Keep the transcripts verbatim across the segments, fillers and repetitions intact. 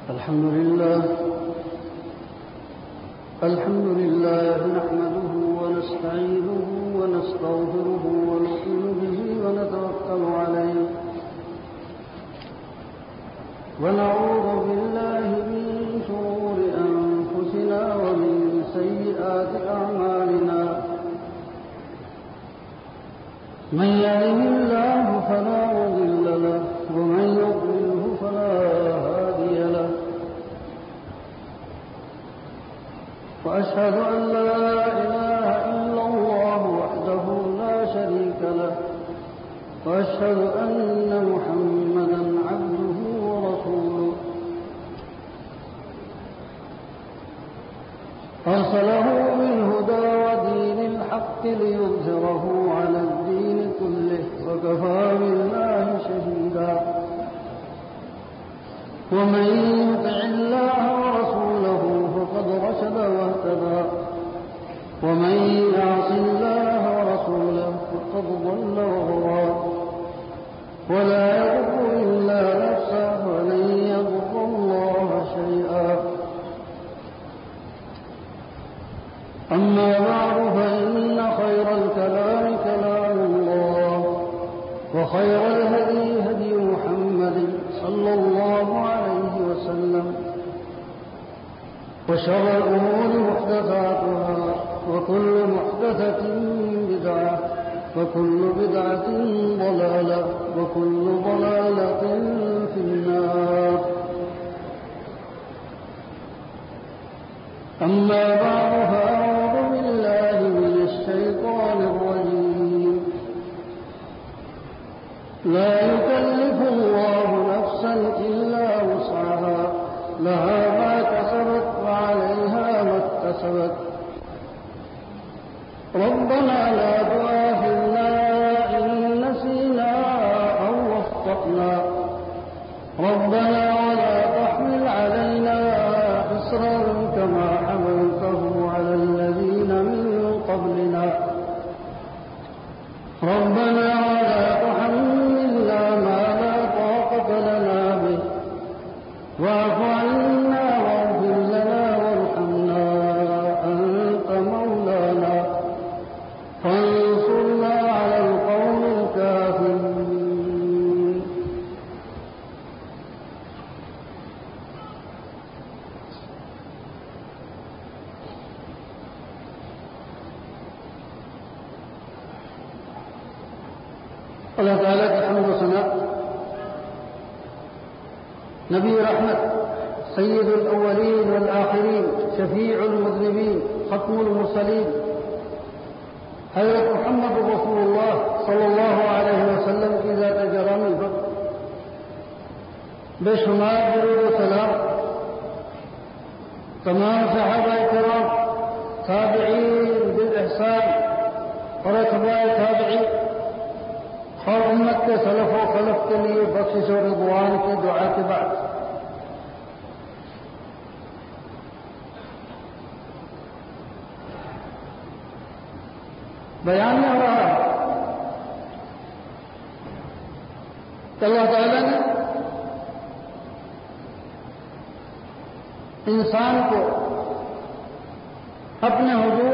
الحمد لله الحمد لله نحمده ونستعينه ونستغفره ونؤمن به ونتوكل عليه ونعوذ بالله من شرور أنفسنا ومن سيئات أعمالنا من يهده الله فلا مضل له ومن يضلله فلا هادي له وأشهد أن لا إله إلا الله وحده لا شريك له وأشهد أن محمدا عبده ورسوله أرسله بالهدى ودين الحق ليظهره على الدين كله وكفى بالله شهيدا ومن يطع الله ورسوله فقد رشد واهتدى ومن يعص الله ورسوله فقد ضل وغوى ولا يضر إلا نفسه ولن يضر الله شيئا أما بعد فإن خير الكلام كلام الله وخير الهدي هدي محمد صلى الله عليه وسلم وشر الأمور محدثاتها وكل محدثة بدعة وكل بدعة ضلالة وكل ضلالة في النار أما بعد فأعوذ بالله من الشيطان الرجيم لا يكلف الله نفسا إلا وسعها لها ما كسبت وعليها ما اكتسبت ربنا لا تؤاخذنا إن نسينا أو أخطأنا ربنا ولا تحمل علينا إصرا كما حملته على الذين من قبلنا ربنا ولا تحملنا ما لا طاقة لنا به واعف عنا واغفر لنا وارحمنا أنت مولانا فانصرنا على القوم الكافرين اللہ تعالیٰ کی حمد و ثنا نبی رحمت سید الاولین والآخرین شفیع المذنبین ختم المرسلین حضرت محمد رسول اللہ صلی اللہ علیہ وسلم کی ذات جلالی پر بے شمار درود و سلام تمام صحابہ کرام تابعین بالاحسان اور اتباع تابعین اور امت کے سلف و خلف کے لیے بخشش و رضوان کی دعا کے بعد بیان میں ہو رہا ہے کہ اللہ تعالیٰ نے انسان کو اپنے حضور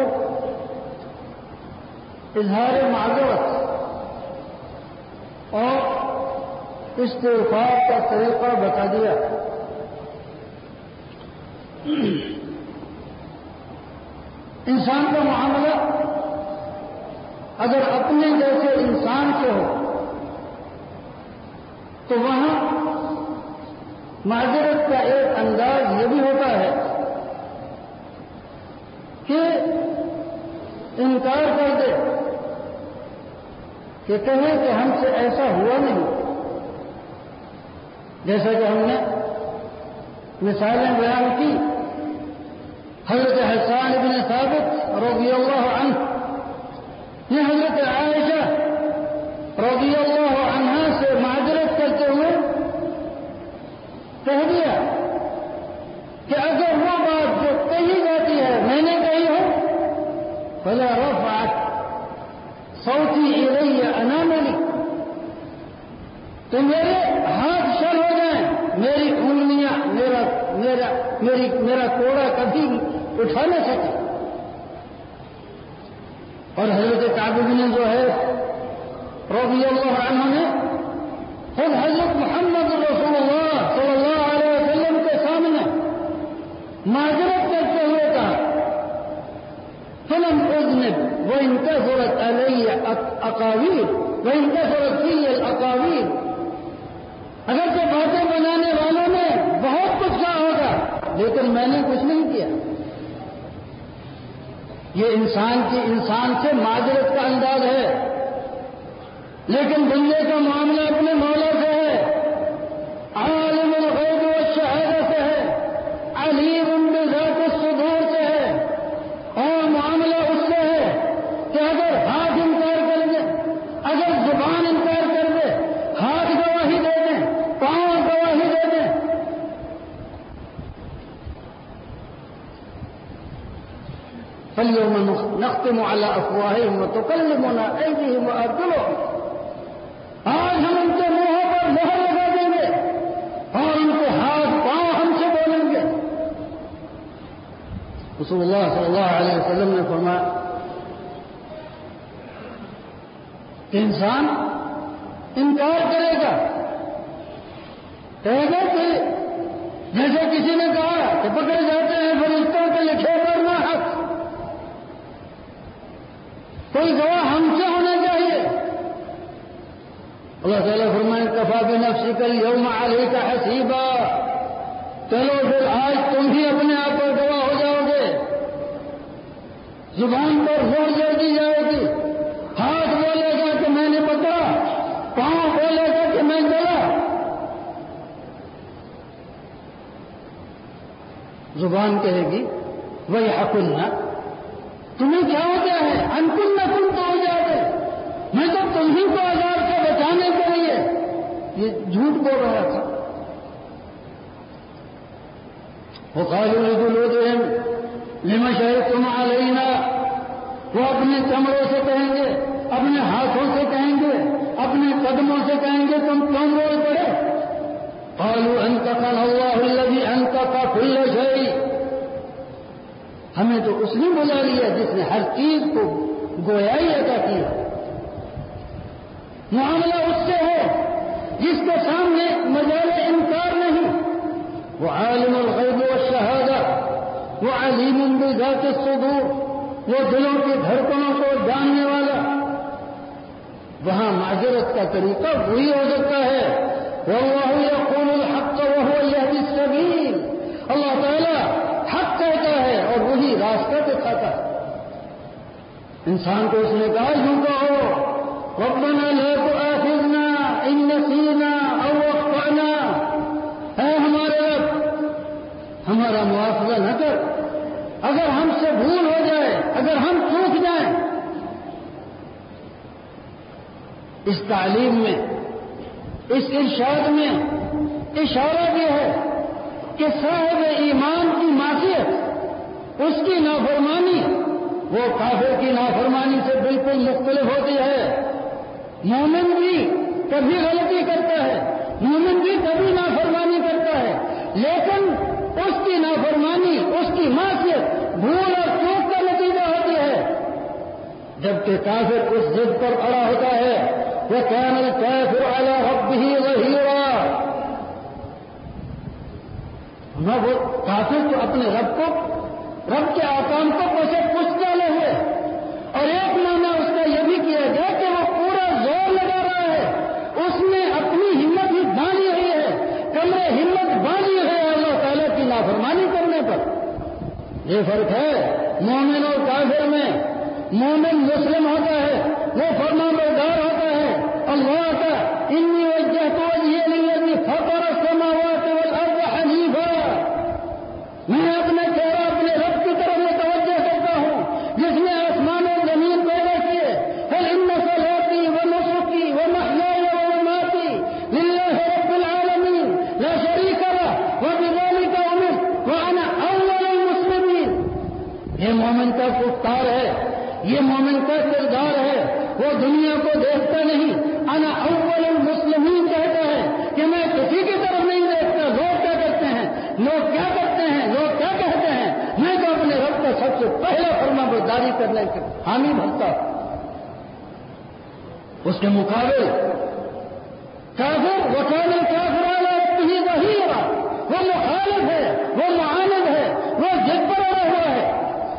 اظہار معذرت اور استغفار کا طریقہ بتا دیا انسان کا معاملہ اگر اپنے جیسے انسان سے ہو تو وہاں معذرت کا ایک انداز یہ بھی ہوتا ہے کہ انکار کر دے کہ کہیں کہ ہم سے ایسا ہوا نہیں جیسا کہ ہم نے مثالیں بیان کی حضرت حسان بن ثابت رضی اللہ عنہ یہ حضرت عائشہ رضی اللہ عنہا سے معذرت کرتے ہوئے کہہ دیا کہ اگر وہ بات جو کہی جاتی ہے میں نے کہی ہو فلا رفعت صوتی الی اناملی تو میرے ہاتھ شل ہو جائیں میری انگلیاں میرا میری میرا کوڑا کبھی اٹھا نہ سکے. اور حضرت کعب بن زہیر رضی اللہ عنہ نے خود حضرت محمد رسول اللہ صلی اللہ علیہ وسلم کے سامنے معذرت کرتے ہوئے کہا فلم اذنب وان كثرت علی اقاویل وان كثرت فی الاقاویل. اگر تو باتیں بنانے والوں نے بہت کچھ کہا ہوگا لیکن میں نے کچھ نہیں کیا. یہ انسان کی انسان سے معذرت کا انداز ہے، لیکن بندے کا معاملہ اپنے مولا سے ہے، عالم الغیب والشہادہ سے ہے، علیم بذات الصدور سے ہے. اور معاملہ اس سے ہے کہ اگر ہاتھ انکار کر دے، اگر زبان انکار کر دے، ہاتھ گواہی دے دیں، پاؤں گواہی دے دیں. فاليوم نختم على افواههم وتكلمنا ايديهم وارجلهم. آج ہم ان کے منہوں پر مہر لگا دیں گے اور ان کے ہاتھ پاؤں ہم سے بولیں گے. رسول اللہ صلی اللہ علیہ وسلم نے فرمایا کہ انسان انکار کرے گا، کہے گا کہ جیسے کسی نے کہا کہ پکڑے جاتے ہیں فرشتوں کے لکھے پر نہ حق، کوئی گواہ ہم سے ہونا چاہیے. اللہ تعالیٰ فرمائے کفا بنفسک اليوم علیک حسیبا. چلو پھر آج تم ہی اپنے آپ پر گواہ ہو جاؤ گے. زبان پر زور دے دی جائے گی، ہاتھ بولے گا کہ میں نے پکڑا، پاؤں بولے گا کہ میں چلا. زبان کہے گی وہی حقنا، تمہیں کیا ہو گیا ہے؟ انکن نہ کن تو ہو جاتے، میں تو تمہیں کو عذاب سے بچانے کے لیے یہ جھوٹ بول رہا تھا. وقالوا لجلودهم لما شهدتم علينا. وہ اپنے چمڑوں سے کہیں گے، اپنے ہاتھوں سے کہیں گے، اپنے قدموں سے کہیں گے تم کیوں بول پڑے. قالوا انطقنا الله الذي انطق كل شيء. ہمیں تو اس نے بلا لیا جس نے ہر چیز کو گویائی عطا کی. معاملہ اس سے ہے جس کے سامنے مجال انکار نہیں. وہ عالم الغیب والشہادہ، وہ علیم بذات الصدور، وہ دلوں کی دھڑکنوں کو جاننے والا. وہاں معذرت کا طریقہ وہی ہو سکتا ہے. واللہ یقول الحق وهو یہدی السبیل. اللہ تعالیٰ حق کہتا ہے اور وہی راستہ دکھاتا ہے. انسان کو اس نے کہا یوں کہو ربنا لا تؤاخذنا ان نسینا او اخطأنا. اے ہمارے رب ہمارا مواخذہ نہ کر اگر ہم سے بھول ہو جائے، اگر ہم چوک جائیں. اس تعلیم میں، اس ارشاد میں اشارہ بھی ہے کہ صاحب ایمان کی معصیت، اس کی نافرمانی وہ کافر کی نافرمانی سے بالکل مختلف ہوتی ہے. مومن بھی کبھی غلطی کرتا ہے، مومن بھی کبھی نافرمانی کرتا ہے، لیکن اس کی نافرمانی، اس کی معصیت بھول اور چوک کا نتیجہ ہوتی ہے. جبکہ کافر اس ضد پر اڑا ہوتا ہے وَكَانَ الْكَافِرُ عَلَى رَبِّهِ ظَهِيرًا. نہ وہ کافر تو اپنے رب کو، رب کے آکام کو کیسے پوچھ ڈالے ہوئے. اور ایک معنی اس کا یہ بھی کیا گیا کہ وہ پورا زور لگا رہا ہے، اس نے اپنی ہمت ہی باندھی ہوئی ہے، کمرے ہمت باندھی ہے اللہ تعالیٰ کی نافرمانی کرنے پر. یہ فرق ہے مومن اور کافر میں. مومن مسلم ہوتا ہے، وہ فرما بردار ہوتا ہے. اللہ کا انی وجہت وجہی للذی فطر السماوات والارض حنیفا. میں اپنے چہرہ اپنے رب کی طرف متوجہ کرتا ہوں جس نے آسمان و زمین پیدا کیے. قل ان صلاتي ونسكي ومحياي ومماتي لله رب العالمین لا شریک له وبذلك امرت وانا اول المسلمین. یہ مومن کا گفتار ہے، یہ مومن کا کردار ہے. وہ دنیا کو دیکھتا نہیں، انا اول کہتا ہے کہ میں کسی کی طرف نہیں دیکھتا. لوگ کیا کرتے ہیں، لوگ کیا کرتے ہیں، لوگ سب سے پہلا فرما برداری کرنے کے حامی بھرتا، اس کے مقابل کافر وکان کافر علی ظہیرا، وہ مخالف ہے، وہ معاند ہے، وہ ضد پر اڑا ہوا ہے۔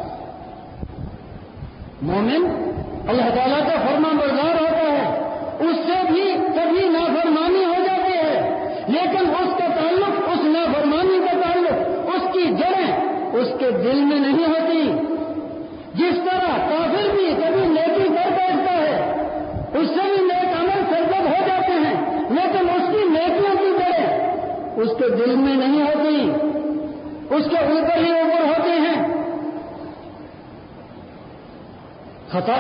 مومن اللہ تعالیٰ کا فرما بردار ہوتا ہے، اس سے بھی کبھی نافرمانی ہو جاتی ہے، لیکن اس کا تعلق، اس نافرمانی کا تعلق، اس کی جڑیں اس کے دل میں نہیں ہوتی۔ جس طرح کافر بھی کبھی نیکی کر بیٹھتا ہے، اس سے بھی نیک عمل سرزد ہو جاتے ہیں، لیکن اس کی نیکیوں کی جڑیں اس کے دل میں نہیں ہوتی، اس کے اوپر ہی اوپر ہوتے ہیں۔ خطا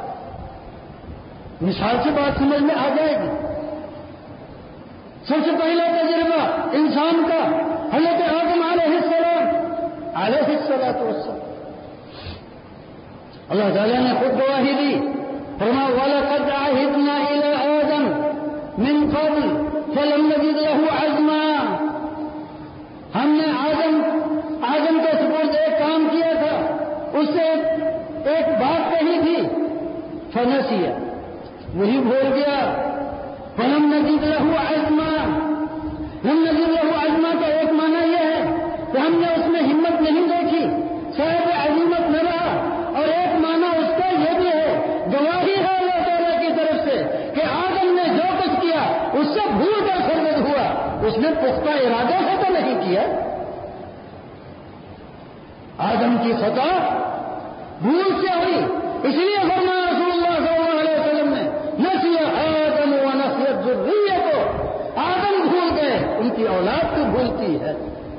مثال سے بات سمجھ میں آ جائے گی۔ سب سے پہلا تجربہ انسان کا حضرت آدم علیہ السلام علیہ الصلوۃ والسلام، اللہ تعالیٰ نے خود گواہی دی، فرمایا وَلَقَدْ عَهِدْنَا إِلَىٰ آدَمَ مِن قَبْلُ فَلَمْ نَجِدْ لَهُ عَزْمًا، ہم نے آدم آدم کے سپرد ایک کام کیا تھا، اس سے ایک بات کہی تھی، فنسیا، وہی بھول گیا۔ فلم نجد لہو عزما، لم نجد لہو عزما کا ایک معنی یہ ہے کہ ہم نے اس میں ہمت نہیں دیکھی، صاحب عزیمت نہ رہا، اور ایک معنی اس کا یہ بھی ہے، گواہی ہے اللہ تعالیٰ کی طرف سے کہ آدم نے جو کچھ کیا اس سے بھول کر سرزد ہوا، اس نے پختہ ارادے سے تو نہیں کیا۔ آدم کی خطا بھول سے ہوئی، اس لیے فرمایا رسول اللہ صلی اللہ علیہ وسلم نے نسی آدم و نسیت ذریت کو، آدم بھول گئے، ان کی اولاد تو بھولتی ہے۔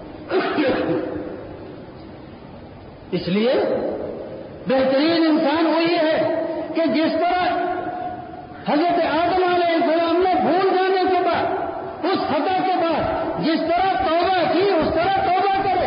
اس لیے بہترین انسان وہی ہے کہ جس طرح حضرت آدم علیہ السلام نے بھول جانے کے بعد، اس خطا کے بعد جس طرح توبہ کی اس طرح توبہ کرے۔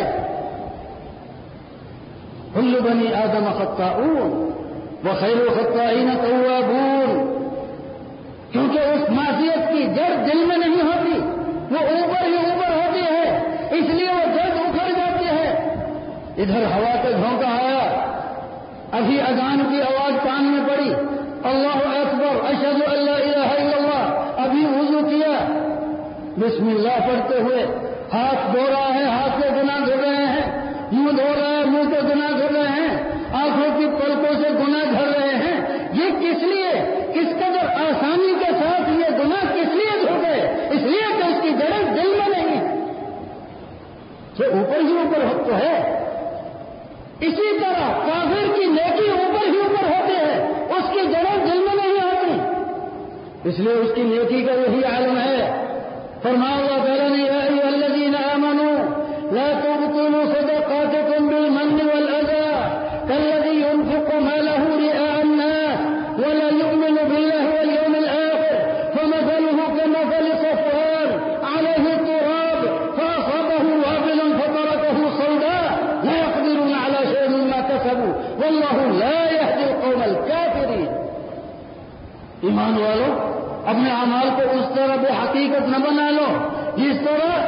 کل بنی آدم خطاؤون وخیر الخطائین توابون، کیونکہ اس معصیت کی جڑ دل میں نہیں ہوتی، وہ اوپر ہی اوپر ہوتی ہے، اس لیے وہ جڑ اکھڑ جاتی ہے۔ ادھر ہوا کا جھونکا آیا، ابھی اذان کی آواز کان میں پڑی، اللہ اکبر اشہد ان لا الہ الا اللہ، ابھی وضو کیا، بسم اللہ پڑھتے ہوئے ہاتھ دھو رہا ہے، ہاتھ سے گناہ دھو رہے ہیں، منہ دھو رہا ہے، منہ سے گناہ دھو رہے ہیں، آنکھوں کی پلکوں سے گناہ دھر رہے ہیں۔ یہ کس لیے، کس قدر آسانی کے ساتھ یہ گناہ کس لیے دھو گئے؟ اس لیے کہ اس کی جڑیں دل میں نہیں، جو اوپر ہی اوپر تو ہے۔ اسی طرح کافر کی نیکی اوپر ہی اوپر ہوتی ہے، اس کی جڑیں دل میں نہیں ہوتی، اس لیے اس کی نیکی کا یہی عالم ہے۔ فرمایا اللہ تعالیٰ نے یا ایھا الذین آمنوا لا تبطلوا صدقاتکم بالمن والأذى كالذي ينفق ماله رئاء الناس ولا يؤمن بالله واليوم الآخر فمثله كمثل صفوان عليه تراب فأصابه وابل فتركه صلدا لا يقدرون على شيء مما كسبوا والله لا يهدي القوم الكافرين۔ ایمان والو، اپنے اعمال کو اس طرح بے حقیقت نہ بنا لو جس طرح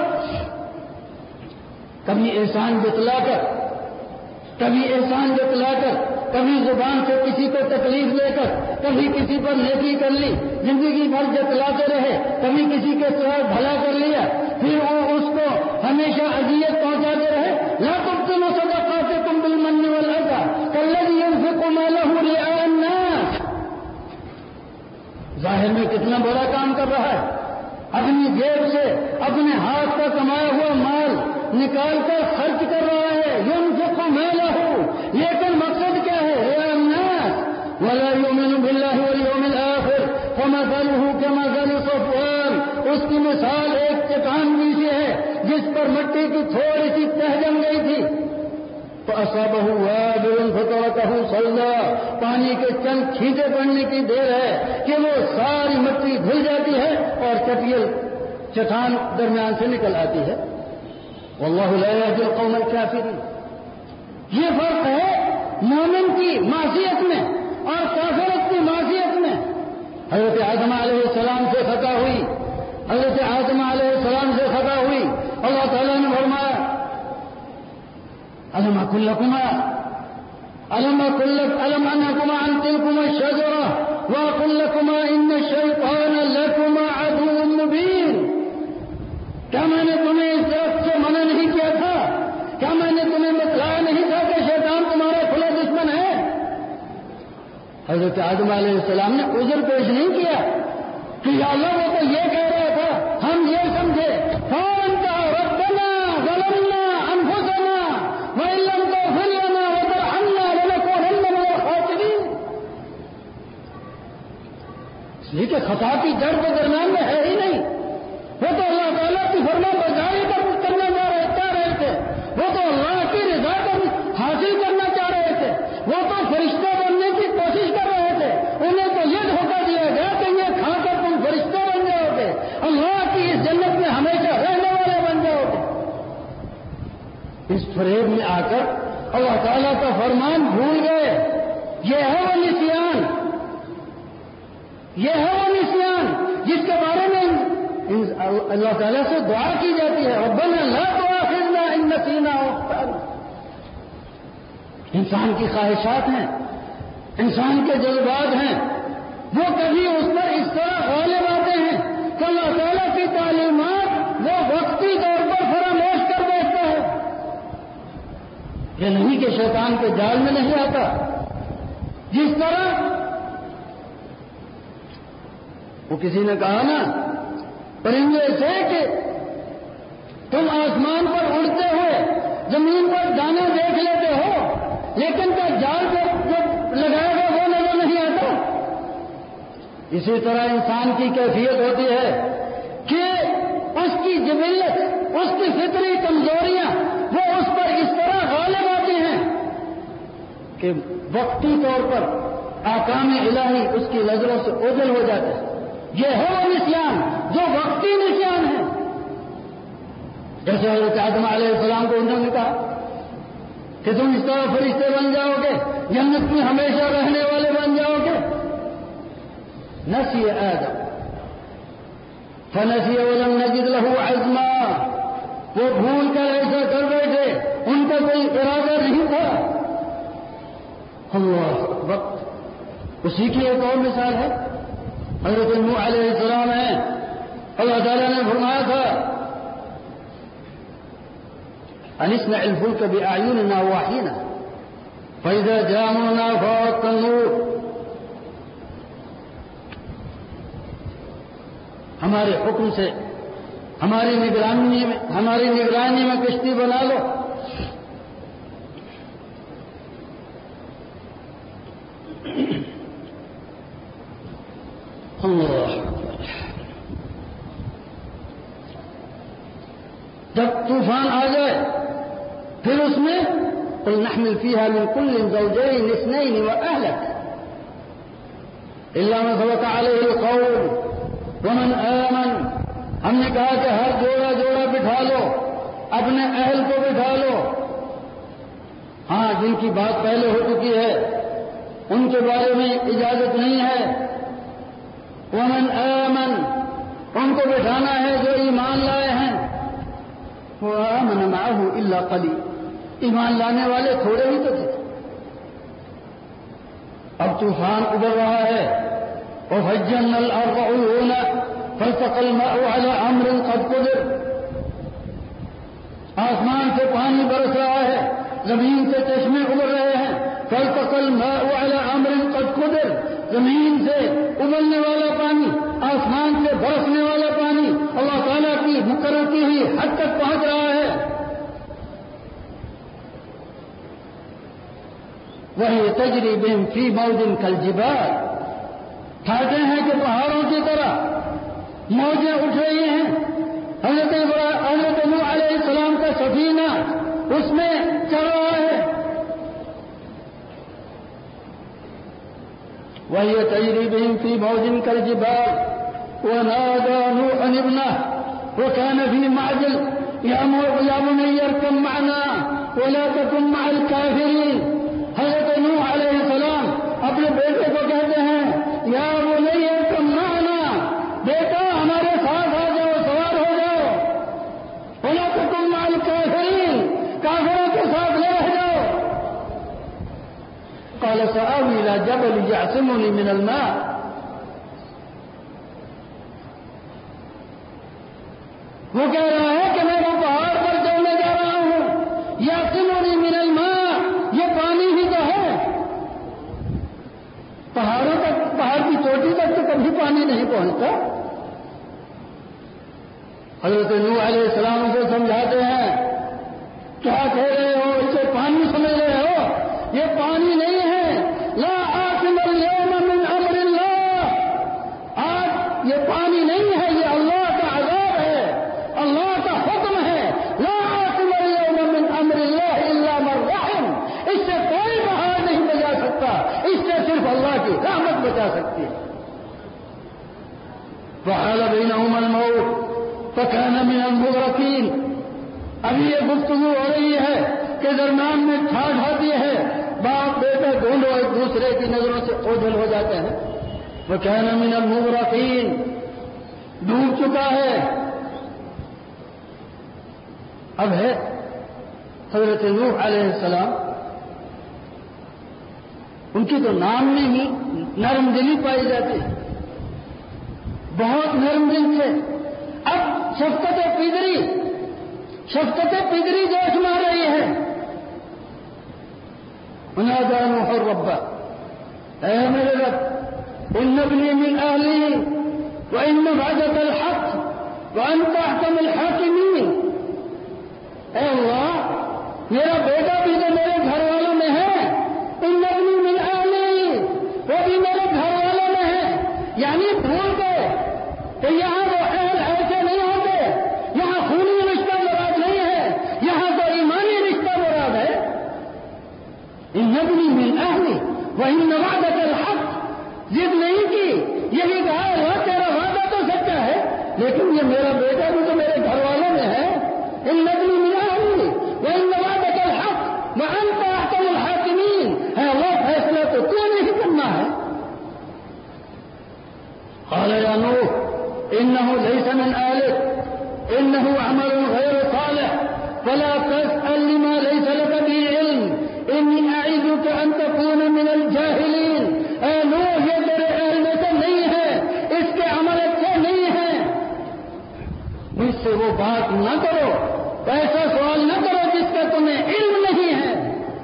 کبھی احسان جتلا کر، کبھی احسان جتلا کر، کبھی زبان سے کسی کو تکلیف لے کر، کبھی کسی پر نیکی کر لی، زندگی بھر جتلاتے رہے، کبھی کسی کے ساتھ بھلا کر لیا، پھر وہ اس کو ہمیشہ اذیت پہنچاتے رہے۔ لا تبطلوا صدقاتکم بالمن والأذى كالذي ينفق ماله رئاء الناس، ظاہر میں کتنا بڑا کام کر رہا ہے، اپنی جیب سے اپنے ہاتھ کا کمایا ہوا مال نکال کر خرچ کر رہا ہے، ينفق ماله، لیکن مقصد کیا ہے؟ رئاء الناس ولا يؤمن بالله واليوم الآخر فمثله كمثل صفوان، اس کی مثال ایک چٹان نیچے ہے جس پر مٹی کی تھوڑی سی تہ جم گئی تھی، فأصابه وابل فتركه صلدا، پانی کے چند چھینٹے پڑنے کی دیر ہے کہ وہ ساری مٹی دھل جاتی ہے اور چٹیل چٹان درمیان سے نکل آتی ہے۔ واللہ لا يهدي القوم الكافرين۔ یہ فرق ہے مومن کی معصیت میں اور کافرت کی معصیت میں۔ حضرت آدم علیہ السلام سے خطا ہوئی، حضرت آدم علیہ السلام سے خطا ہوئی، اللہ تعالیٰ نے فرمایا الم اقل لکما الم اقل الم انهكما عن تلكما الشجرة واقل لكما ان الشيطان لكما عدو مبين. کیا میں نے تمہیں اس درخت سے منع نہیں کیا تھا؟ کیا میں نے تمہیں بتلایا نہیں تھا کہ شیطان تمہارا کھلا دشمن ہے؟ حضرت آدم علیہ السلام نے عذر پیش نہیں کیا کہ یا اللہ وہ تو یہ کہہ رہا تھا، ہم یہ سمجھے فانت ربنا ظلمنا انفسنا وان لم تغفر لنا وترحمنا لنكونن من الخاسرين. اس لیے کہ خطا کی جڑ کے درمیان میں ہے ہی نہیں. وہ تو اللہ تعالیٰ کی فرما برداری کرنا چاہ رہے تھے، وہ تو اللہ کی رضا کو حاصل کرنا چاہ رہے تھے، وہ تو فرشتہ بننے کی کوشش کر رہے تھے. انہیں تو یہ دھوکہ دیا گیا کہ یہ کھا کر تم فرشتہ بن جاؤ گے، اللہ کی اس جنت میں ہمیشہ رہنے والے بن جاؤ گے. اس فریب میں آ کر اللہ تعالیٰ کا فرمان بھول گئے. یہ ہے وہ نسیان، یہ ہے وہ نسیان جس کے بارے میں اللہ تعالیٰ سے دعا کی جاتی ہے، ربنا لا تؤاخذنا ان نسینا او اخطأنا. انسان کی خواہشات ہیں، انسان کے جذبات ہیں، وہ کبھی اس پر اس طرح غالب آتے ہیں کہ اللہ تعالیٰ کی تعلیمات وہ وقتی طور پر فراموش کر بیٹھتا ہے. یہ نہیں کہ شیطان کے جال میں نہیں آتا. جس طرح وہ کسی نے کہا نا پرندے سے کہ تم آسمان پر اڑتے ہوئے زمین پر دانے دیکھ لیتے ہو لیکن کیا جال جو لگائے گا وہ نظر نہیں آتا. اسی طرح انسان کی کیفیت ہوتی ہے کہ اس کی جبلت، اس کی فطری کمزوریاں وہ اس پر اس طرح غالب آتی ہیں کہ وقتی طور پر احکام الہی اس کی نظروں سے اوجھل ہو جاتے ہیں. یہ ہے وہ نسیان جو وقتی نسیان ہے. جیسے حضرت آدم علیہ السلام کو انہوں نے کہا کہ تم اس طرح فرشتے بن جاؤ گے، جنت میں ہمیشہ رہنے والے بن جاؤ گے. نسی آدم فنسی ولم نجد له عزما. وہ بھول کر ایسا کر بیٹھے، ان کا کوئی ارادہ نہیں تھا. اللہ وقت اسی کی ایک اور مثال ہے. حضرت نوح علیہ السلام ہے، اللہ تعالیٰ نے فرمایا تھا ان اصنع الفلك بأعيننا ووحينا فإذا جاء أمرنا فأردت النور. ہمارے حکم سے ہماری نگرانی میں ہماری نگرانی میں کشتی بنا لو. اللہ جب طوفان آ جائے پھر اس میں قل نحمل فيها من كل زوجين اثنين وأهلك إلا من سبق عليه القول ومن آمن. ہم نے کہا کہ ہر جوڑا جوڑا بٹھا لو، اپنے اہل کو بٹھا لو. ہاں جن کی بات پہلے ہو چکی ہے ان کے بارے میں اجازت نہیں ہے. ومن آمن ان کو بٹھانا ہے جو ایمان لائے ہیں. وآمن معه الا قليل. ایمان لانے والے تھوڑے ہی تو تھے. اب طوفان ابھر رہا ہے. وفجرنا الارض عيونا فالتقى الماء على امر قد قدر. آسمان سے پانی برس رہا ہے، زمین سے چشمے ابھر رہے ہیں. فالتقى الماء على امر قد قدر. زمین سے ابلنے والا پانی، آسمان سے برسنے والا پانی اللہ تعالیٰ کی مقرر کی ہوئی حد تک پہنچ رہا ہے. وہی تجری بہم فی موج کالجبال. ٹھاٹے ہیں کہ پہاڑوں کی طرح موجیں اٹھ رہی ہیں. حضرت حضرت نوح علیہ السلام کا سفینہ اس میں چل رہا ہے. وهي تجري بهم في موج كالجبال ونادى نوح ابنه وكان في معزل يا بني اركب معنا ولا تكن مع الكافرين. حضرت نوح علیہ السلام اپنے بیٹے کو کہتے ہیں یا بنی اركب معنا، بیٹا ہمارے ساتھ آ جاؤ، سوار ہو جاؤ. ولا تكن مع الكافرين، کافروں کے ساتھ نہ رہ جاؤ. قال سآوي إلى جبل يعصمني من الماء. وہ کہہ رہا ہے کہ میں وہ پہاڑ پر چڑھنے جا رہا ہوں. یعصمنی من الماء، یہ پانی ہی تو ہے. پہاڑوں تک، پہاڑ کی چوٹی تک تو کبھی پانی نہیں پہنچتا. حضرت نوح علیہ السلام سے سمجھاتے ہیں کیا کہہ رہے ہو، اسے پانی سمجھ رہے ہو؟ یہ پانی نہیں ہے. لا عاصم اليوم من امر اللہ. آج یہ پانی نہیں ہے، یہ اللہ کا عذاب ہے، اللہ کا حکم ہے. لا عاصم اليوم من امر اللہ الا من رحم. اس سے کوئی بہار نہیں بچا سکتا، اس سے صرف اللہ کی رحمت بچا سکتی ہے. وحال بینہما الموت فکان من المغرقین. ابھی یہ گفتگو ہو رہی ہے کہ درمیان میں ٹھاٹھ آتی ہے، باپ بیٹا دونوں ایک دوسرے کی نظروں سے اوجھل ہو جاتے ہیں. وکان من المغرقین، ڈوب چکا ہے. اب ہے حضرت نوح علیہ السلام، ان کی تو نام میں ہی نرم دلی پائی جاتی ہے، بہت نرم دل تھے. اب شفقت پدری شفقت پدری جوش مار رہی ہے. ونادى نوح ربه، اے میرے رب، ان ابنی من اہلی وان وعدك الحق وانت احكم الحاكمین. اے اللہ، میرا بیٹا بھی تو میرے گھر والوں میں ہے. ان ابنی من اہلی، وہ بھی میرے گھر والوں میں ہے. یعنی بھول گئے کہ یہاں وہ اہل ایسے نہیں ہوتے، یہاں خونی رشتہ مراد نہیں ہے، یہاں تو ایمانی رشتہ مراد ہے. ان ابنی من اہلی وان وعدك الحق. ضد نہیں کی، یہی کہا اللہ تیرا وعدہ تو سچا ہے، لیکن یہ میرا بیٹا بھی تو میرے گھر والوں میں ہے. ان ابنی من اہلی وان وعدك الحق وانت احكم الحاكمین. ہے وہ فیصلہ تو تو نہیں کرنا ہے. قال يا نوح انه ليس من اهلك انه عمل غير صالح فلا تسأل لما ليس لك به علم انی اعیذک ان تکون من الجاہلین. اے نوح، یہ تیرے اہل میں سے نہیں ہے، اس کے عمل اچھے نہیں ہیں، مجھ سے وہ بات نہ کرو، ایسا سوال نہ کرو جس کا تمہیں علم نہیں ہے.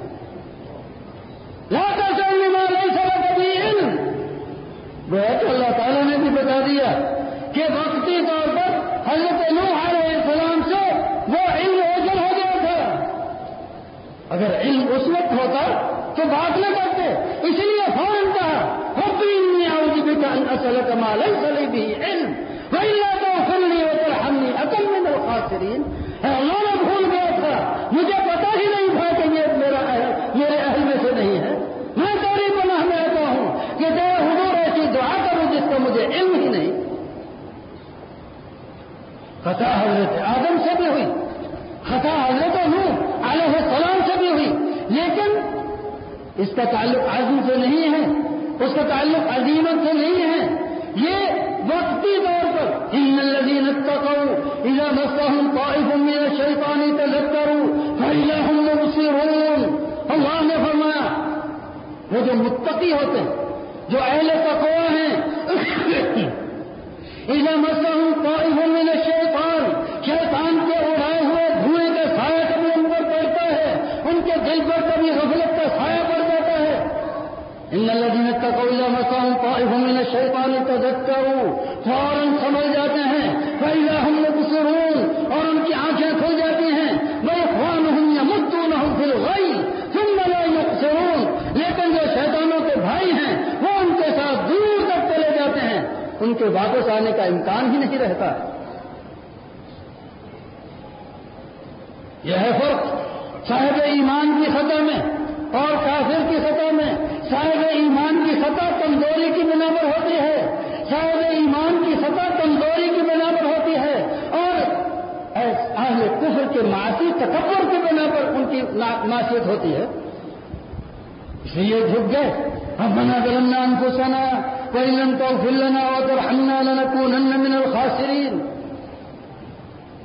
لا تسأل لما ليس لك به علم. وہ تو اللہ تعالیٰ نے بھی بتا دیا کہ وقتی طور پر حضرت نوح علیہ السلام سے وہ علم اوجھل ہو گیا تھا. اگر علم اس وقت ہوتا تو بات نہ کرتے. اس لیے فوراً کہا رب انی اعوذ بک ان اسألک ما لیس لی به علم والا تغفر لی وترحمنی اکن من الخاسرین. اللہ نے بھول گیا تھا، مجھے پتا ہی نہیں تھا کہ یہ میرا اہل میرے اہل میں سے نہیں ہے. میں تیری پناہ میں آتا ہوں کہ تیرے حضور ایسی دعا کروں جس کا مجھے علم ہی نہیں. خطا حضرت آدم سے بھی ہوئی، خطا حضرت نوح علیہ السلام سے بھی ہوئی، لیکن اس کا تعلق عزم سے نہیں ہے، اس کا تعلق عزیمت سے نہیں ہے. یہ وقتی طور پر ان الذین اتقوا اذا مسهم طائف من الشیطان تذکروا فاذا هم مبصرون. اللہ نے فرمایا وہ جو متقی ہوتے ہیں، جو اہل تقوی ہیں، اذا مسهم طائف من الشیطان، شیطان کے اڑائے ہوئے دھوئیں کا سایہ کبھی ان پر پڑتا ہے، ان کے دل پر کبھی غفلت کا سایہ پڑ جاتا ہے. ان الذین اتقوا اذا مسهم طائف من الشیطان تذکروا، فوراً سمجھ جاتے ہیں. فاذا هم مبصرون، اور ان کی آنکھیں کھل جاتی ہیں. واخوانهم یمدونهم فی الغی ثم لا یقصرون، لیکن جو شیطانوں کے بھائی ہیں وہ ان کے ساتھ دور تک چلے جاتے ہیں، ان کے واپس آنے کا امکان ہی نہیں رہتا. یہ ہے فرق صاحب ایمان کی سطح میں اور کافر کی سطح میں. صاحب ایمان کی سطح کمزوری کی بنا پر ہوتی ہے، صاحب ایمان کی سطح کمزوری کی بنا پر ہوتی ہے، اور اہل کفر کے معاشی تکبر کی بنا پر ان کی معاشیت ہوتی ہے. اس لیے جھک گئے. ربنا ظلمنا انفسنا وان لم تغفر لنا وترحمنا لنكونن من الخاسرین.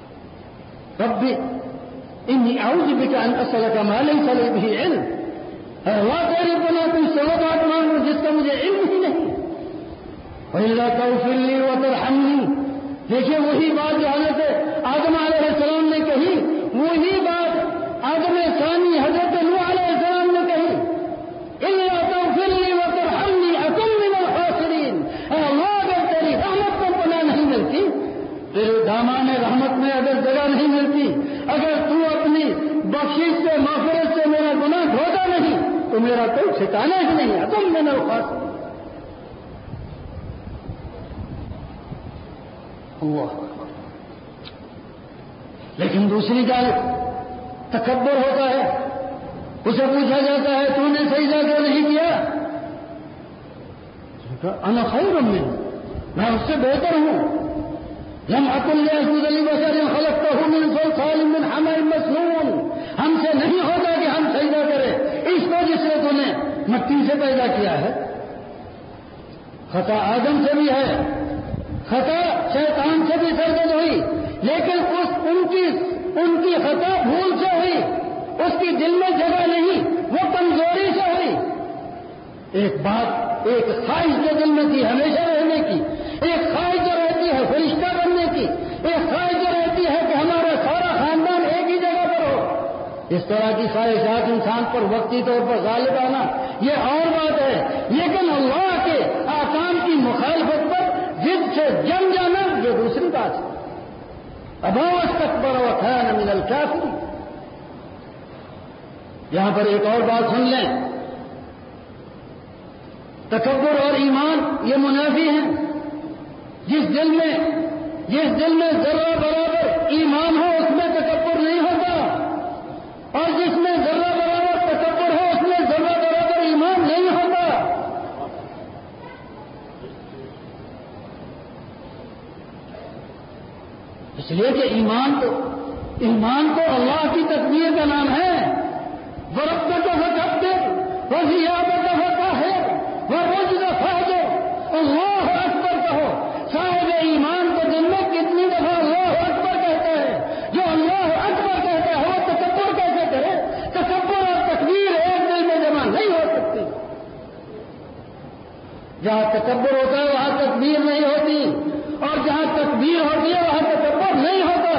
رب انی اعوذ بک ان اسألک ما لیس لی به علم. اے اللہ تیری پناہ تم سے وہ بات مانگو جس کا مجھے علم ہی نہیں. وَإِلَّا تَغْفِرْ لِي وَتَرْحَمْنِي. دیکھیے وہی بات جو حضرت آدم علیہ السلام نے کہی، وہی بات آدم ثانی حضرت نوح علیہ السلام نے کہی. إِلَّا تَغْفِرْ لِي وَتَرْحَمْنِي أَكُن مِّنَ الْخَاسِرِينَ. اے اللہ اگر تیری رحمت کو پناہ نہیں ملتی، تیرے دامان رحمت میں اگر جگہ نہیں ملتی، اگر تو اپنی بخشش سے مغفرت سے میرا گناہ دھوتا نہیں تو میرا کوئی ٹھکانا ہی نہیں ہے. تم میں نے الخاسرین. اللہ. لیکن دوسری جانب تکبر ہوتا ہے. اسے پوچھا جاتا ہے تو نے سجدہ کیوں نہیں کیا؟ انا خیر منہ، میں اس سے بہتر ہوں. لم اکن لاسجد لبشر خلقته من صلصال من حمأ مسنون. ہم سے نہیں ہوتا کہ ہم سجدہ کریں اس کو جس نے تو نے مٹی سے پیدا کیا ہے. خطا آدم سے بھی ہے، خطا شیطان سے بھی سرزد ہوئی، لیکن اس ان کی ان کی خطا بھول سے ہوئی، اس کی دل میں جگہ نہیں، وہ کمزوری سے ہوئی. ایک بات ایک خواہش جو دل میں تھی ہمیشہ رہنے کی، ایک خواہش جو رہتی ہے فرشتہ بننے کی، ایک خواہش جو رہتی ہے کہ ہمارا سارا خاندان ایک ہی جگہ پر ہو. اس طرح کی خواہشات انسان پر وقتی طور پر غالب آنا یہ اور بات ہے، لیکن اللہ کے احکام کی مخالفت پر ضد سے جم جانا یہ دوسری بات ہے. ابا واستکبر وکان من الکافرین. یہاں پر ایک اور بات سن لیں، تکبر اور ایمان یہ منافی ہیں. جس دل میں جس دل میں ذرہ برابر ایمان ہو اس میں تکبر نہیں ہوتا، اور جس میں ذرہ برابر تکبر ہو اس میں ذرہ برابر ایمان نہیں ہوتا. اس لیے کہ ایمان تو ایمان تو اللہ کی تقدیر کا نام ہے. وَرَبَّكَ فَكَبِّرْ وَثِيَابَكَ فَطَهِّرْ وَالرُّجْزَ فَاهْجُرْ. اللہ اکبر کہو. صاحب ایمان کو دن میں کتنی دفعہ اللہ اکبر کہتا ہے؟ جو اللہ اکبر کہتا ہے وہ تکبر کیسے کرے؟ تکبر اور تکبیر ایک دل میں جمع نہیں ہو سکتی. جہاں تکبر ہوتا ہے وہاں تکبیر نہیں ہوتی، اور جہاں تکبیر ہوتی ہے وہاں تکبر نہیں ہوتا.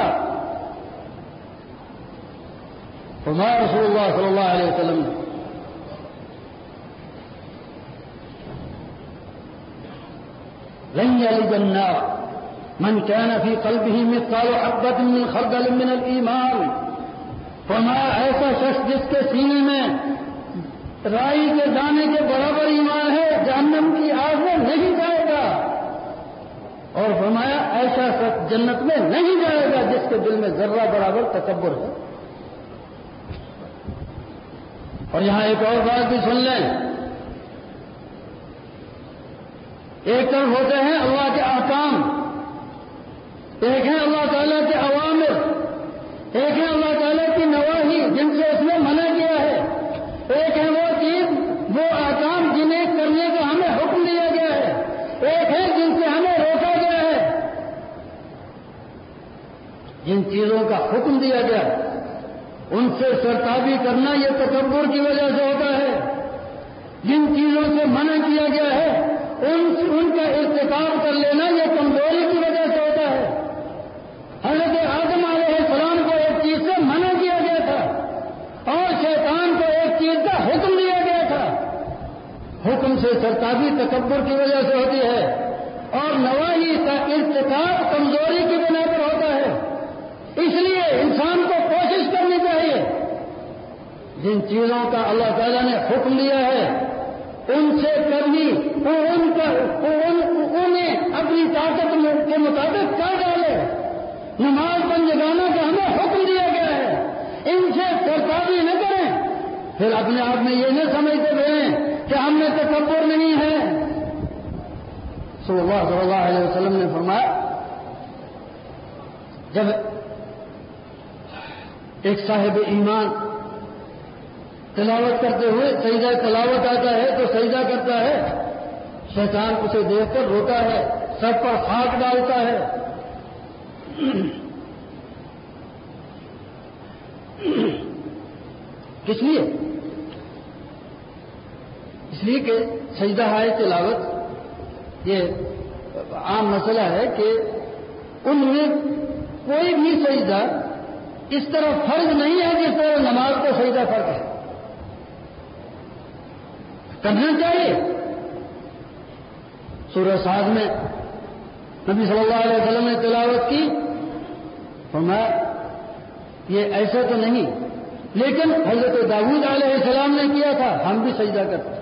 فرمایا رسول اللہ صلی اللہ علیہ وسلم نے لن يلج النار من كان في قلبه مثقال حبة من خردل من الإيمان. فرمایا ایسا شخص جس کے سینے میں رائی کے دانے کے برابر ایمان ہے جہنم کی آگ میں نہیں جائے گا. اور فرمایا ایسا شخص جنت میں نہیں جائے گا جس کے دل میں ذرہ برابر تکبر ہے. اور یہاں ایک اور بات بھی سن لیں. ایک طرف ہوتے ہیں اللہ کے احکام، ایک ہے اللہ تعالیٰ کے اوامر، ایک ہے اللہ تعالیٰ کی نواہی جن سے اس نے منع کیا ہے، ایک ہے وہ چیز وہ احکام جنہیں کرنے کا ہمیں حکم دیا گیا ہے، ایک ہے جن سے ہمیں روکا گیا ہے. جن چیزوں کا حکم دیا گیا ان سے سرتابی کرنا یہ تکبر کی وجہ سے ہوتا ہے. جن چیزوں سے منع کیا گیا ہے ان ان کا ارتکاب کر لینا یہ کمزوری کی وجہ سے ہوتا ہے. حضرت آدم علیہ السلام کو ایک چیز سے منع کیا گیا تھا اور شیطان کو ایک چیز کا حکم دیا گیا تھا. حکم سے سرتابی تکبر کی وجہ سے ہوتی ہے اور نواہی کا ارتکاب کمزوری کی بنا پر ہوتا ہے. اس لیے انسان کو کوشش کرنی چاہیے جن چیزوں کا اللہ تعالیٰ نے حکم دیا ہے ان سے کرنی ان کا انہیں اپنی طاقت کے مطابق کر ڈالے. نماز بن جگانا کا ہمیں حکم دیا گیا ہے، ان سے سرتابی نہ کریں. پھر اپنے آپ میں یہ نہ سمجھتے رہیں کہ ہم میں تکبر نہیں ہے. صلی اللہ صلی اللہ علیہ وسلم نے فرمایا جب ایک صاحب ایمان تلاوت کرتے ہوئے سجدہ تلاوت آتا ہے تو سجدہ کرتا ہے، شیطان اسے دیکھ کر روتا ہے، سر پر خاک ڈالتا ہے. کس لیے؟ اس لیے کہ سجدہ ہائے تلاوت یہ عام مسئلہ ہے کہ ان میں کوئی بھی سجدہ اس طرح فرض نہیں ہے جس طرح نماز کا سجدہ فرض ہے. کرنا چاہیے. سورہ صاد میں نبی صلی اللہ علیہ وسلم نے تلاوت کی، فرمایا یہ ایسا تو نہیں، لیکن حضرت داؤد علیہ السلام نے کیا تھا، ہم بھی سجدہ کرتے.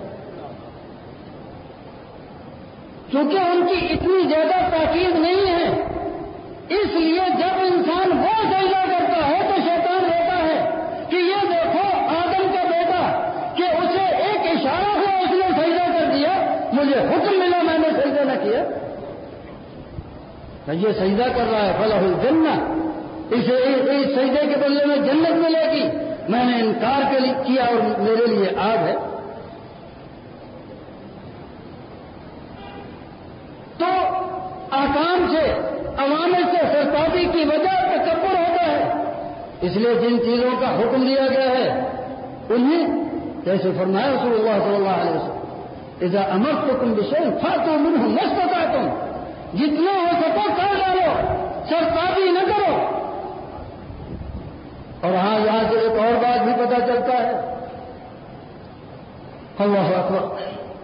کیونکہ ان کی اتنی زیادہ تاکید نہیں ہے، اس لیے جب انسان وہ سجدہ کرتا ہے تو شیطان روتا ہے کہ یہ دیکھو آدم کا بیٹا کہ اسے ایک اشارہ ہوا اس نے سجدہ کر دیا، مجھے حکم ملا میں نے سجدہ نہ کیا. یہ سجدہ کر رہا ہے فلاح الجنہ، اسے اس سجدے کے بدلے میں جنت ملے گی، میں نے انکار کیا اور میرے لیے آگ ہے. تو احکام سے عوامل سے سرتابی کی وجہ تکبر ہوتا ہے. اس لیے جن چیزوں کا حکم دیا گیا ہے انہیں جیسے فرمایا رسول اللہ صلی اللہ علیہ وسلم اذا امرتکم بشیء فاتوا منہ ما استطعتم، جتنا ہو سکو کر ڈالو، سرتابی نہ کرو. اور ہاں یہاں سے ایک اور بات بھی پتہ چلتا ہے، اللہ اکبر،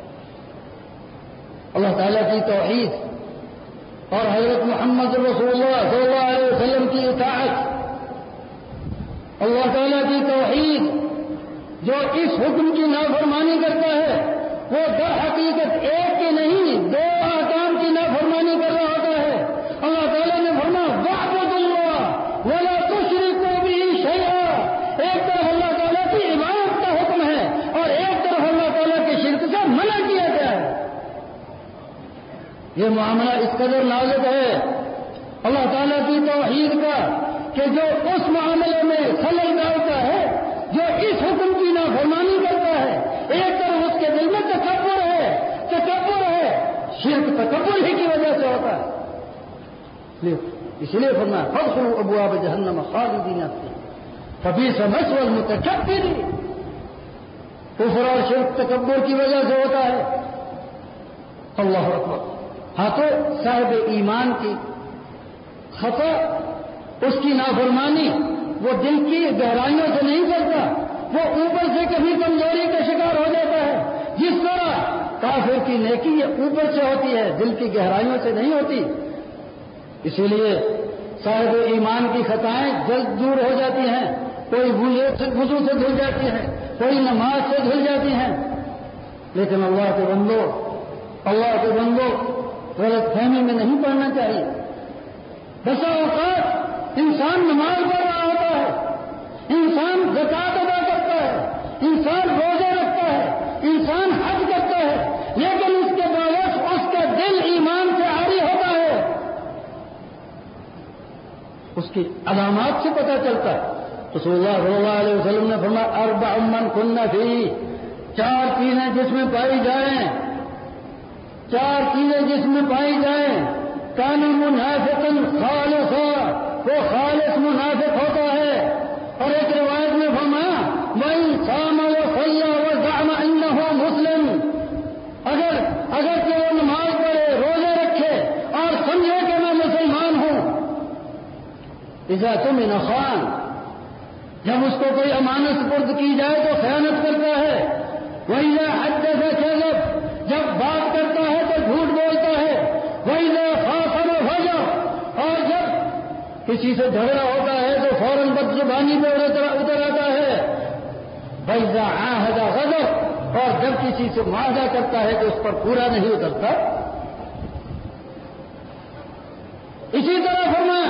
اللہ تعالیٰ کی توحید اور حضرت محمد رسول اللہ صلی اللہ علیہ وسلم کی اطاعت. اللہ تعالیٰ کی توحید جو اس حکم کی نافرمانی کرتا ہے وہ در حقیقت ایک کی نہیں دو احکام کی نافرمانی کر رہا ہوتا ہے. اللہ تعالیٰ نے فرمایا وَاعْبُدُوا اللَّهَ وَلَا تُشْرِكُوا بِهِ شَيْئًا، ایک طرف اللہ تعالیٰ کی عبادت کا حکم ہے اور ایک طرف اللہ تعالیٰ کے شرک سے منع کیا گیا ہے. یہ معاملہ اس قدر نازک ہے اللہ تعالیٰ کی توحید کا کہ جو اس معاملے میں خلل ڈالتا ہے، جو اس حکم کی نافرمانی کرتا ہے، ایک طرف اس کے دل میں تکبر ہے، تکبر ہے، شرک تکبر ہی کی وجہ سے ہوتا ہے. اس لیے فرمایا فادخلوا ابواب جہنم خالدین فیہا فبئس مثوى المتکبرین. کفر اور شرک تکبر کی وجہ سے ہوتا ہے. اللہ اکبر. ہاں تو صاحب ایمان کی خطا، اس کی نافرمانی وہ دل کی گہرائیوں سے نہیں کرتا، وہ اوپر سے کبھی کمزوری کا شکار ہو جاتا ہے. جس طرح کافر کی نیکی یہ اوپر سے ہوتی ہے، دل کی گہرائیوں سے نہیں ہوتی. اسی لیے صاحب ایمان کی خطائیں جلد دور ہو جاتی ہیں. کوئی وضو سے دھل جاتی ہیں، کوئی نماز سے دھل جاتی ہیں. لیکن اللہ کے بندو اللہ کے بندو غلط فہمی میں نہیں پڑنا چاہیے. بسا اوقات انسان نماز پڑھ رہا ہوتا ہے، انسان زکات ادا کرتا ہے، انسان روزے رکھتا ہے، انسان حج کرتا ہے، لیکن اس کے باوجود اس کا دل ایمان سے عاری ہوتا ہے. اس کی علامات سے پتہ چلتا ہے. رسول اللہ صلی اللہ علیہ وسلم نے فرمایا اربع من کن فیہ، چار چیزیں جس میں پائی جائیں، چار چیزیں جس میں پائی جائیں، کان منافقا خالصا، وہ خالص منافق ہوتا ہے. اور ایک روایت میں فرمایا وَإِنْ صَامَ وَصَلَّى وَزَعَمَ أَنَّهُ مُسْلِمٌ، اگر اگر کہ وہ نماز پڑھے، روزے رکھے اور سمجھے کہ میں مسلمان ہوں. اذا تُمِنَ خان، جب اس کو کوئی امانت سپرد کی جائے تو خیانت کرتا ہے. وَإِذَا حَدَّثَ كَذَبَ، جب بات کرتا ہے تو جھوٹ بولتا ہے. وَإِذَا خَاصَمَ فَجَرَ، اور جب کسی سے جھگڑا ہوتا ہے تو فوراً بد زبانی پہ اتر آتا ہے. وَإِذَا عَاهَدَ غَدَرَ، اور جب کسی سے معاہدہ کرتا ہے تو اس پر پورا نہیں اترتا. اسی طرح فرمایا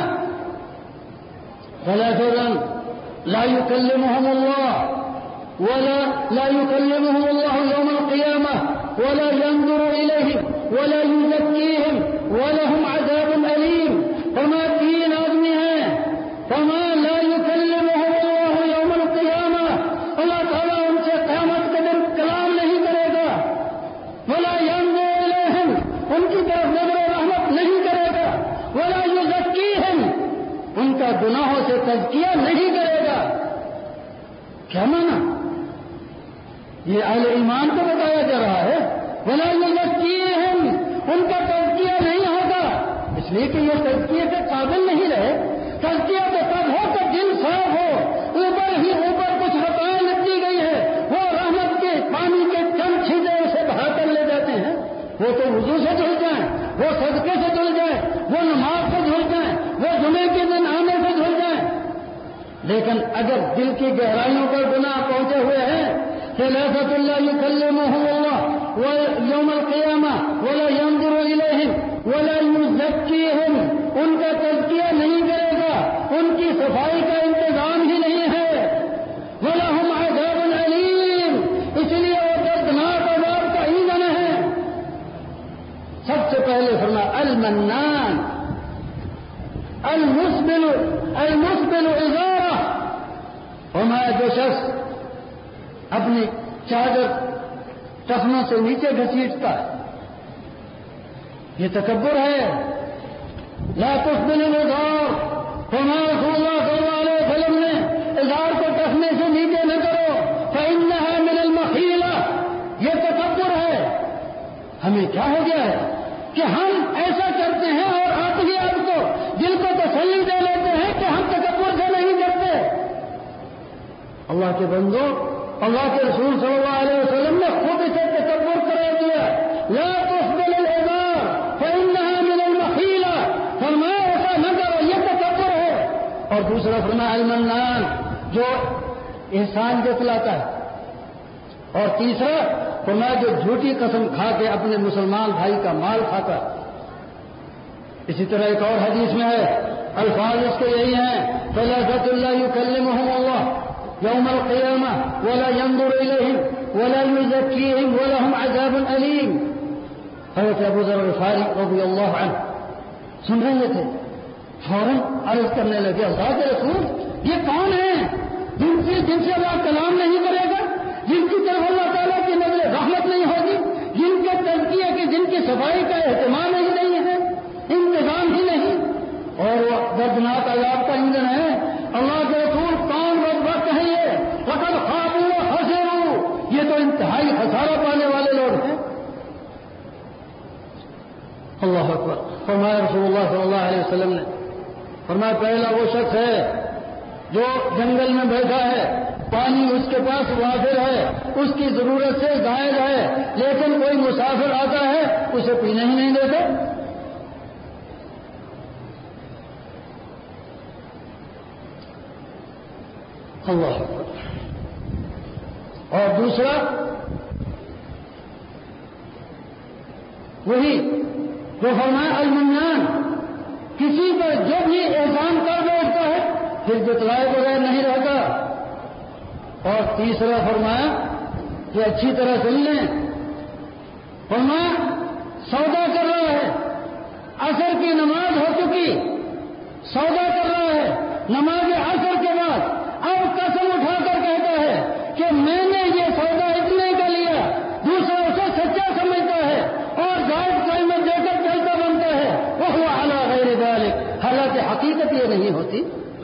ثلاثة لا يكلمهم الله ولا لا يكلمهم الله يوم القيامة ولا ينظر إليهم ولا يزكيهم ولهم عذاب أليم. فما تین آدمی ہیں فما لا يكلمهم الله يوم القيامة، اللہ تعالیٰ ان سے قیامت کے دن کلام نہیں کرے گا. ولا ينظر إليهم، ان کی طرف نظر و رحمت نہیں کرے گا. ولا يزكيهم، ان کا گناہوں سے تزکیہ نہیں کرے گا. کیا مانا؟ یہ اہل ایمان کو بتایا جا رہا ہے ولا یزکیہم، ان کا تزکیہ نہیں ہوگا، اس لیے کہ یہ تزکیے کے قابل نہیں رہے۔ تزکیہ تو تب ہو کہ دل صاف ہو، اوپر ہی اوپر کچھ خطائیں لگی گئی ہے، وہ رحمت کے پانی کے چند چھینٹے اسے بہا کر لے جاتے ہیں، وہ تو وضو سے دھل جائیں، وہ صدقے سے دھل جائیں، وہ نماز سے دھل جائیں، وہ جمعے کے دن آنے سے دھل جائیں، لیکن اگر دل کی گہرائیوں پر گناہ پہنچے ہوئے ہیں ثلاثة لا يكلمهم الله يوم القيامة ولا ينظر إليهم ولا يزكيهم، ان کا تزکیہ نہیں کرے گا، ان کی صفائی کا انتظام ہی نہیں ہے، وَلَهُمْ عَذَابٌ أَلِيمٌ، اس لیے وہ دردناک عذاب کا ایندھن ہے۔ سب سے پہلے فرمایا المنان المسبل المسبل ازارہ، فرمایا جو شخص اپنی چادر ٹخنوں سے نیچے گھسیٹتا ہے، یہ تکبر ہے۔ لا تسبل الازار، فرمایا رسول اللہ صلی اللہ علیہ وسلم نے ازار کو ٹخنے سے نیچے نہ کرو، فإنها من المخیلہ، یہ تکبر ہے۔ ہمیں کیا ہو گیا ہے کہ ہم ایسا کرتے ہیں اور آپ ہی آپ کو دل کو تسلی دے لیتے ہیں کہ ہم تکبر سے نہیں ڈرتے۔ اللہ کے بندو، اللہ کے رسول صلی اللہ علیہ وسلم نے خود اسے تکبر قرار دیا۔ لا تسبل الازار فإنها من المخیلہ، فرمایا ایسا نہ کرو، یہ تکبر ہے۔ اور دوسرا فرمایا المنان، جو احسان جتلاتا ہے، اور تیسرا فرمایا جو جھوٹی قسم کھا کے اپنے مسلمان بھائی کا مال کھاتا ہے۔ اسی طرح ایک اور حدیث میں ہے، الفاظ اس کے یہی ہیں ثلاثة لا يكلمهم الله يوم القيامة ولا ينظر إليهم ولا يزكيهم ولهم عذاب أليم۔ حضرت ابو ذر غفاری رضی اللہ عنہ سن رہے تھے، فوراً عرض کرنے لگے اللہ کے رسول یہ کون ہیں جن سے جن سے اللہ کلام نہیں کرے گا، جن کی طرف اللہ تعالیٰ کی نظر رحمت نہیں ہوگی، جن کے تزکیے کی جن کی صفائی کا اہتمام ہی نہیں ہے، انتظام ہی نہیں، اور وہ دردناک عذاب کا ایندھن ہے۔ اللہ کے رسول کون بدبخت ہے یہ؟ فقد خابوا وخسروا، یہ تو انتہائی خسارہ پانے والے لوگ ہیں۔ اللہ اکبر۔ فرمایا رسول اللہ صلی اللہ علیہ وسلم نے، فرمایا پہلا وہ شخص ہے جو جنگل میں بیٹھا ہے، پانی اس کے پاس وافر ہے، اس کی ضرورت سے زائد ہے، لیکن کوئی مسافر آتا ہے اسے پینے ہی نہیں دیتے۔ اللہ اکبر۔ اور دوسرا وہی جو فرمایا المنان، کسی پر جو بھی احسان کر بیٹھتا ہے پھر جتلائے بغیر نہیں رہتا۔ اور تیسرا فرمایا کہ اچھی طرح سن لیں، فرمایا سودا کر رہا ہے، عصر کی نماز ہو چکی، سودا کر رہا ہے، نماز عصر کے بعد اب قسم اٹھا کر کہتا ہے کہ میں نے یہ سودا اتنے کا لیا، دوسرا اسے سچا سمجھتا ہے اور زائد قیمت دے کر چلتا بنتا ہے، وہ علی غیر ذلک، حالانکہ حقیقت یہ نہیں ہوتی۔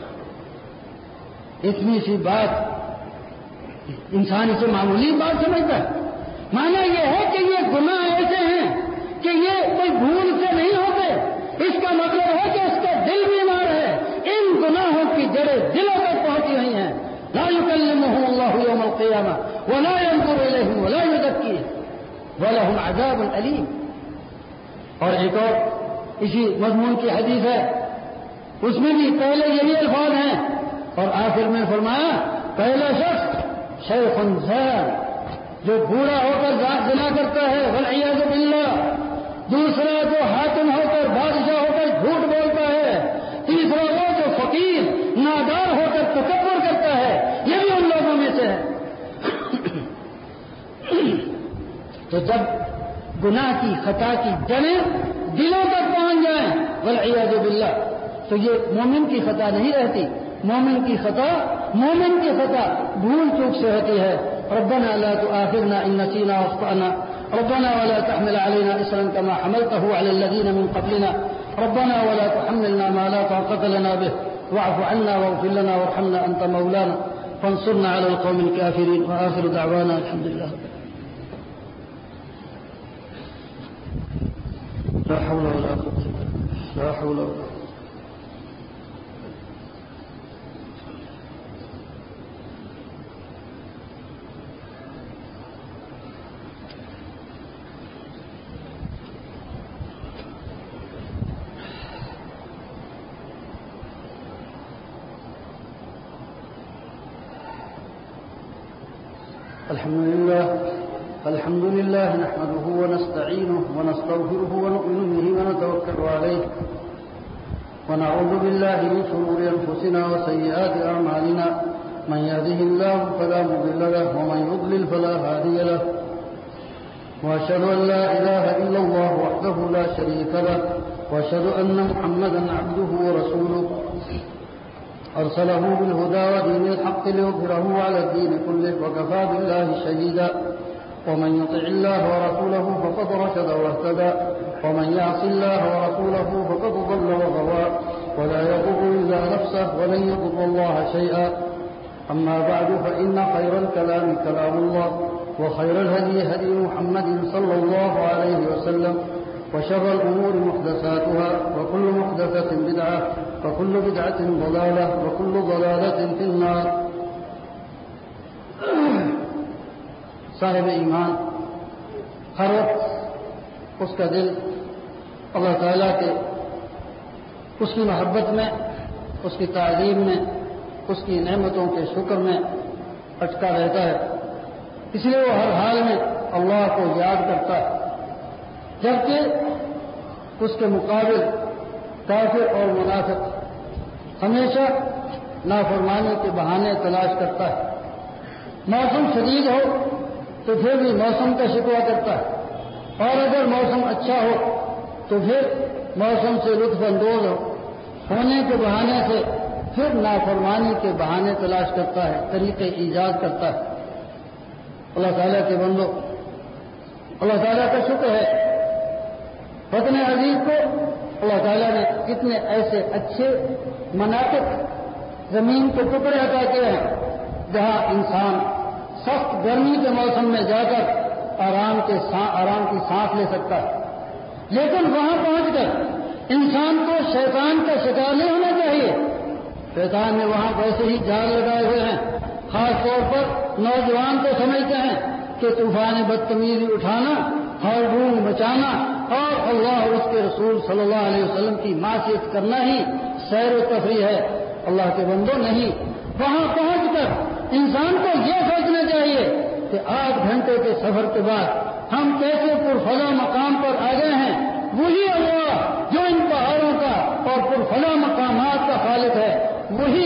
اتنی سی بات انسان اسے معمولی بات سمجھتا ہے، مانا یہ ہے کہ یہ گناہ ایسے ہیں کہ یہ کوئی بھول سے نہیں ہوتے، اس کا مطلب ہے کہ اس کا دل بیمار ہے، ان گناہوں کی جڑیں دلوں تک پہنچی ہوئی ہیں۔ لا يكلمهم الله يوم القيامة ولا ينظر إليهم ولا يزكيهم ولهم عذاب أليم۔ اور ایک اور اسی مضمون کی حدیث ہے، اس میں بھی پہلے یہی الفاظ ہیں اور آخر میں فرمایا پہلا شخص شیخ زان، جو بوڑھا ہو کر زنا کرتا ہے والعیاذ باللہ، دوسرا جو حاکم ہو کر بادشاہ ہو کر جھوٹ بولتا ہے، تیسرا وہ جو فقیر نادار ہو کر تکبر کرتا ہے، یہ بھی ان لوگوں میں سے ہے۔ تو جب گناہ کی خطا کی جڑیں دلوں تک پہنچ جائیں والعیاذ باللہ، تو یہ مومن کی خطا نہیں رہتی، مومن کی خطا مومن کی خطا بھول چوک سے ہوتی ہے۔ ربنا لا تؤاخذنا ان نسينا واخطأنا ربنا ولا تحمل علينا إصرا كما حملته على الذين من قبلنا ربنا ولا تحملنا ما لا طاقة لنا به واعف عنا واغفر لنا وارحمنا أنت مولانا فانصرنا على القوم الكافرين وآخر دعوانا الحمد لله. لا حول ولا قوة إلا بالله. لا حول ولا قوة. الحمد لله الحمد لله نحمده ونستعينه ونستغفره ونؤمن به ونتوكل عليه ونعوذ بالله من شرور أنفسنا وسيئات أعمالنا من يهده الله فلا مضل له ومن يضلل فلا هادي له وأشهد أن لا إله إلا الله وحده لا شريك له وأشهد أن محمدا عبده ورسوله أرسله بالهدى ودين الحق ليظهره على الدين كله وكفى بالله شهيدا ومن يطع الله ورسوله فقد رشد واهتدى ومن يعص الله ورسوله فقد ضل وغوى ولا يضر إلا نفسه ولن يضر الله شيئا. أما بعد فإن خير الكلام كلام الله وخير الهدي هدي محمد صلى الله عليه وسلم وشر الأمور محدثاتها وكل محدثة بدعة وكل بدعة ضلالة وكل ضلالة في النار. صاحب ایمان ہر وقت اس کا دل اللہ تعالیٰ کے اس کی محبت میں، اس کی تعظیم میں، اس کی نعمتوں کے شکر میں اٹکا رہتا ہے. اس لیے وہ ہر حال میں اللہ کو یاد کرتا ہے، جبکہ اس کے مقابل کافر اور منافق ہمیشہ نافرمانی کے بہانے تلاش کرتا ہے. موسم شدید ہو تو پھر بھی موسم کا شکوہ کرتا ہے، اور اگر موسم اچھا ہو تو پھر موسم سے لطف اندوز ہو ہونے کے بہانے سے پھر نافرمانی کے بہانے تلاش کرتا ہے، طریقے ایجاد کرتا ہے. اللہ تعالیٰ کے بندو، اللہ تعالیٰ کا شکر ہے وطن عزیز کو اللہ تعالیٰ نے کتنے ایسے اچھے مناطق زمین کے ٹکڑے عطا کیے ہیں جہاں انسان سخت گرمی کے موسم میں جا کر آرام کے آرام کی سانس لے سکتا ہے. لیکن وہاں پہنچ کر انسان کو شیطان کا شکار نہیں ہونا چاہیے. شیطان نے وہاں ویسے ہی جال لگائے ہوئے ہیں. خاص طور پر نوجوان کو سمجھتے ہیں کہ طوفان بدتمیزی اٹھانا، ہر بوم مچانا اور اللہ اور اس کے رسول صلی اللہ علیہ وسلم کی معصیت کرنا ہی سیر و تفریح ہے. اللہ کے بندوں نہیں، وہاں پہنچ کر انسان کو یہ سوچنا چاہیے کہ آٹھ گھنٹے کے سفر کے بعد ہم کیسے پرفلا مقام پر آ گئے ہیں. وہی اللہ جو ان پہاڑوں کا اور پرفلا مقامات کا خالق ہے، وہی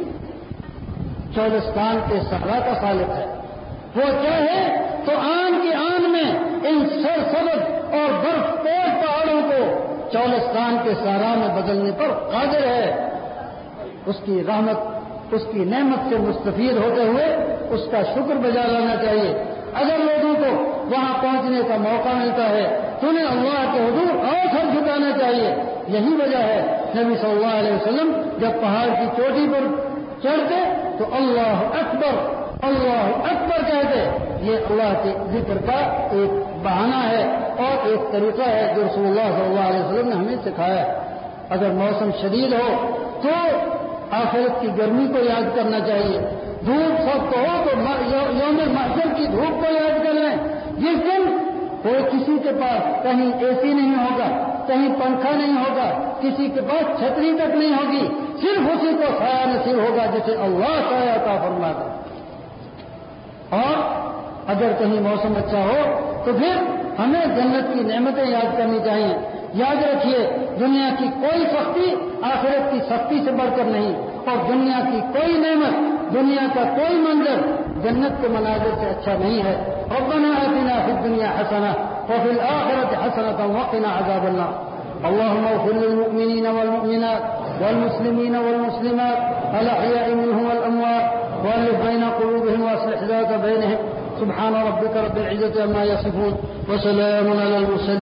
چولستان کے صحرا کا خالق ہے. وہ چاہے تو آن کی آن میں ان سرسبز اور برف پور پہاڑوں کو چولستان کے صحرا میں بدلنے پر قادر ہے. اس کی رحمت، اس کی نعمت سے مستفید ہوتے ہوئے اس کا شکر بجا لانا چاہیے. اگر لوگوں کو وہاں پہنچنے کا موقع ملتا ہے تو انہیں اللہ کے حضور اور سر جھکانا چاہیے. یہی وجہ ہے نبی صلی اللہ علیہ وسلم جب پہاڑ کی چوٹی پر چڑھتے تو اللہ اکبر اللہ اکبر کہتے. یہ اللہ کے ذکر کا ایک بہانہ ہے اور ایک طریقہ ہے جو رسول اللہ صلی اللہ علیہ وسلم نے ہمیں سکھایا. اگر موسم شدید ہو تو آخرت کی گرمی کو یاد کرنا چاہیے. دھوپ سخت ہو تو یوم محشر کی دھوپ کو یاد کر لیں، جس دن کوئی کسی کے پاس کہیں اے سی نہیں ہوگا، کہیں پنکھا نہیں ہوگا، کسی کے پاس چھتری تک نہیں ہوگی، صرف اسی کو سایہ نصیب ہوگا جسے اللہ سایہ عطا فرماتا. اور اگر کہیں موسم اچھا ہو تو پھر ہمیں جنت کی نعمتیں یاد کرنی چاہیے. یاد رکھیے، دنیا کی کوئی سختی آخرت کی سختی سے بڑھ کر نہیں، اور دنیا کی کوئی نعمت، دنیا کا کوئی منظر جنت کے مناظر سے اچھا نہیں ہے. ربنا آتنا فی الدنیا حسنہ وفی الآخرۃ حسنۃ وقنا عذاب النار. اللهم اغفر للمؤمنین والمؤمنات والمسلمین والمسلمات الأحياء منهم والأموات وألف بين قلوبهم وأصلح ذات بينهم. سبحان ربك رب العزة عما يصفون وسلام على المرسلين.